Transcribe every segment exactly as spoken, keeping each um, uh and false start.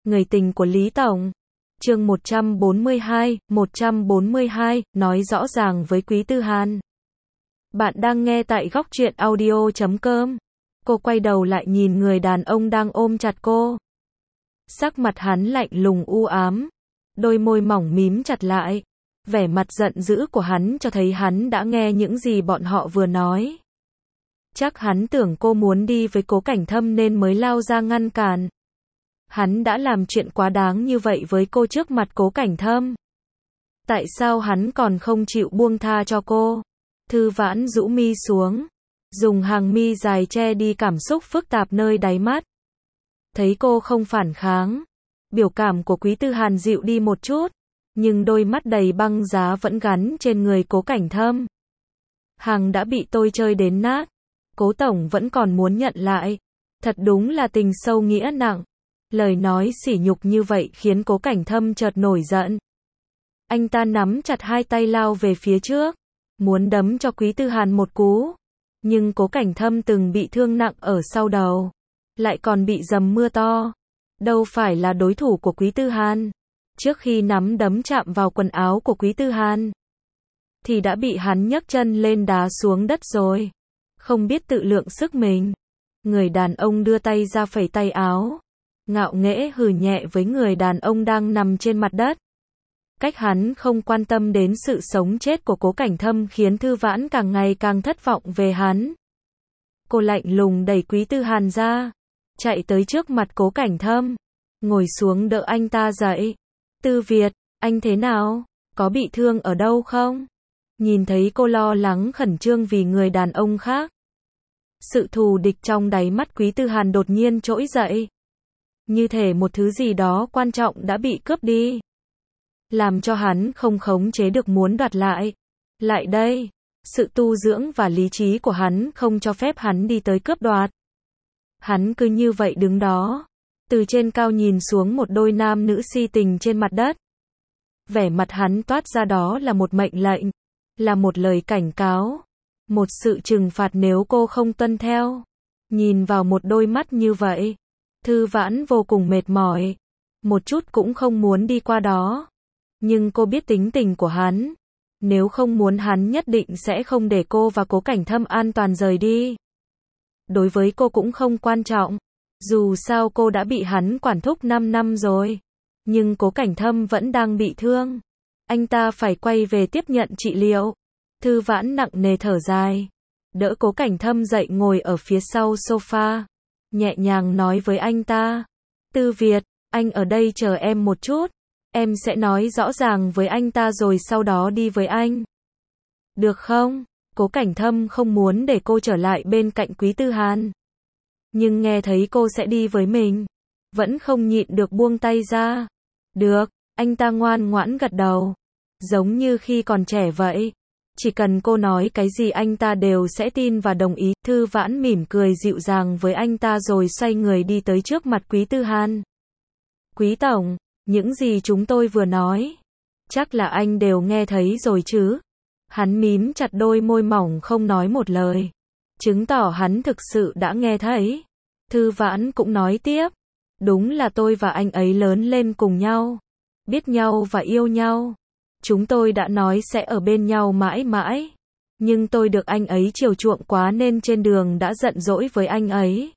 Người tình của Lý Tổng. Chương một trăm bốn mươi hai, một trăm bốn mươi hai, nói rõ ràng với Quý Tư Hàn. Bạn đang nghe tại góc truyện audio chấm com. Cô quay đầu lại nhìn người đàn ông đang ôm chặt cô. Sắc mặt hắn lạnh lùng u ám, đôi môi mỏng mím chặt lại. Vẻ mặt giận dữ của hắn cho thấy hắn đã nghe những gì bọn họ vừa nói. Chắc hắn tưởng cô muốn đi với Cố Cảnh Thâm nên mới lao ra ngăn cản. Hắn đã làm chuyện quá đáng như vậy với cô trước mặt Cố Cảnh Thâm. Tại sao hắn còn không chịu buông tha cho cô? Thư Vãn rũ mi xuống, dùng hàng mi dài che đi cảm xúc phức tạp nơi đáy mắt. Thấy cô không phản kháng, biểu cảm của Quý Tư Hàn dịu đi một chút, nhưng đôi mắt đầy băng giá vẫn gắn trên người Cố Cảnh Thâm. Hàng đã bị tôi chơi đến nát, Cố Tổng vẫn còn muốn nhận lại. Thật đúng là tình sâu nghĩa nặng. Lời nói sỉ nhục như vậy khiến Cố Cảnh Thâm chợt nổi giận. Anh ta nắm chặt hai tay lao về phía trước, muốn đấm cho Quý Tư Hàn một cú. Nhưng Cố Cảnh Thâm từng bị thương nặng ở sau đầu, lại còn bị dầm mưa to, đâu phải là đối thủ của Quý Tư Hàn. Trước khi nắm đấm chạm vào quần áo của Quý Tư Hàn, thì đã bị hắn nhấc chân lên đá xuống đất rồi. Không biết tự lượng sức mình, người đàn ông đưa tay ra phẩy tay áo, ngạo nghễ hừ nhẹ với người đàn ông đang nằm trên mặt đất. Cách hắn không quan tâm đến sự sống chết của Cố Cảnh Thâm khiến Thư Vãn càng ngày càng thất vọng về hắn. Cô lạnh lùng đẩy Quý Tư Hàn ra, chạy tới trước mặt Cố Cảnh Thâm, ngồi xuống đỡ anh ta dậy. Tư Việt, anh thế nào? Có bị thương ở đâu không? Nhìn thấy cô lo lắng khẩn trương vì người đàn ông khác, sự thù địch trong đáy mắt Quý Tư Hàn đột nhiên trỗi dậy. Như thể một thứ gì đó quan trọng đã bị cướp đi, làm cho hắn không khống chế được muốn đoạt lại. Lại đây, sự tu dưỡng và lý trí của hắn không cho phép hắn đi tới cướp đoạt. Hắn cứ như vậy đứng đó, từ trên cao nhìn xuống một đôi nam nữ si tình trên mặt đất. Vẻ mặt hắn toát ra đó là một mệnh lệnh, là một lời cảnh cáo, một sự trừng phạt nếu cô không tuân theo. Nhìn vào một đôi mắt như vậy, Thư Vãn vô cùng mệt mỏi, một chút cũng không muốn đi qua đó. Nhưng cô biết tính tình của hắn, nếu không muốn hắn nhất định sẽ không để cô và Cố Cảnh Thâm an toàn rời đi. Đối với cô cũng không quan trọng, dù sao cô đã bị hắn quản thúc năm năm rồi. Nhưng Cố Cảnh Thâm vẫn đang bị thương, anh ta phải quay về tiếp nhận trị liệu. Thư Vãn nặng nề thở dài, đỡ Cố Cảnh Thâm dậy ngồi ở phía sau sofa, nhẹ nhàng nói với anh ta. Tư Việt, anh ở đây chờ em một chút, em sẽ nói rõ ràng với anh ta rồi sau đó đi với anh. Được không? Cố Cảnh Thâm không muốn để cô trở lại bên cạnh Quý Tư Hàn, nhưng nghe thấy cô sẽ đi với mình, vẫn không nhịn được buông tay ra. Được, anh ta ngoan ngoãn gật đầu, giống như khi còn trẻ vậy. Chỉ cần cô nói cái gì anh ta đều sẽ tin và đồng ý. Thư Vãn mỉm cười dịu dàng với anh ta rồi xoay người đi tới trước mặt Quý Tư Hàn. Quý Tổng, những gì chúng tôi vừa nói, chắc là anh đều nghe thấy rồi chứ? Hắn mím chặt đôi môi mỏng không nói một lời, chứng tỏ hắn thực sự đã nghe thấy. Thư Vãn cũng nói tiếp, đúng là tôi và anh ấy lớn lên cùng nhau, biết nhau và yêu nhau. Chúng tôi đã nói sẽ ở bên nhau mãi mãi, nhưng tôi được anh ấy chiều chuộng quá nên trên đường đã giận dỗi với anh ấy,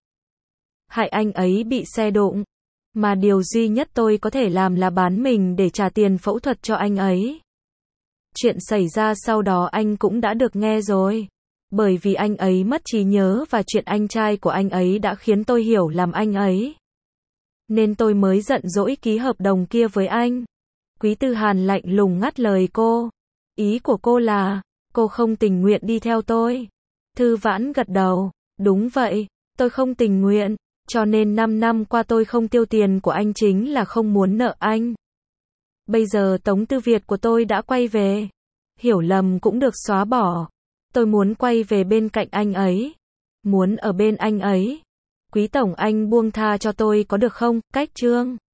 hại anh ấy bị xe đụng. Mà điều duy nhất tôi có thể làm là bán mình để trả tiền phẫu thuật cho anh ấy. Chuyện xảy ra sau đó anh cũng đã được nghe rồi. Bởi vì anh ấy mất trí nhớ và chuyện anh trai của anh ấy đã khiến tôi hiểu lầm anh ấy, nên tôi mới giận dỗi ký hợp đồng kia với anh. Quý Tư Hàn lạnh lùng ngắt lời cô. Ý của cô là, cô không tình nguyện đi theo tôi. Thư Vãn gật đầu, đúng vậy, tôi không tình nguyện, cho nên năm năm qua tôi không tiêu tiền của anh chính là không muốn nợ anh. Bây giờ Tống Tư Việt của tôi đã quay về, hiểu lầm cũng được xóa bỏ. Tôi muốn quay về bên cạnh anh ấy, muốn ở bên anh ấy. Quý Tổng anh buông tha cho tôi có được không? Cách Trương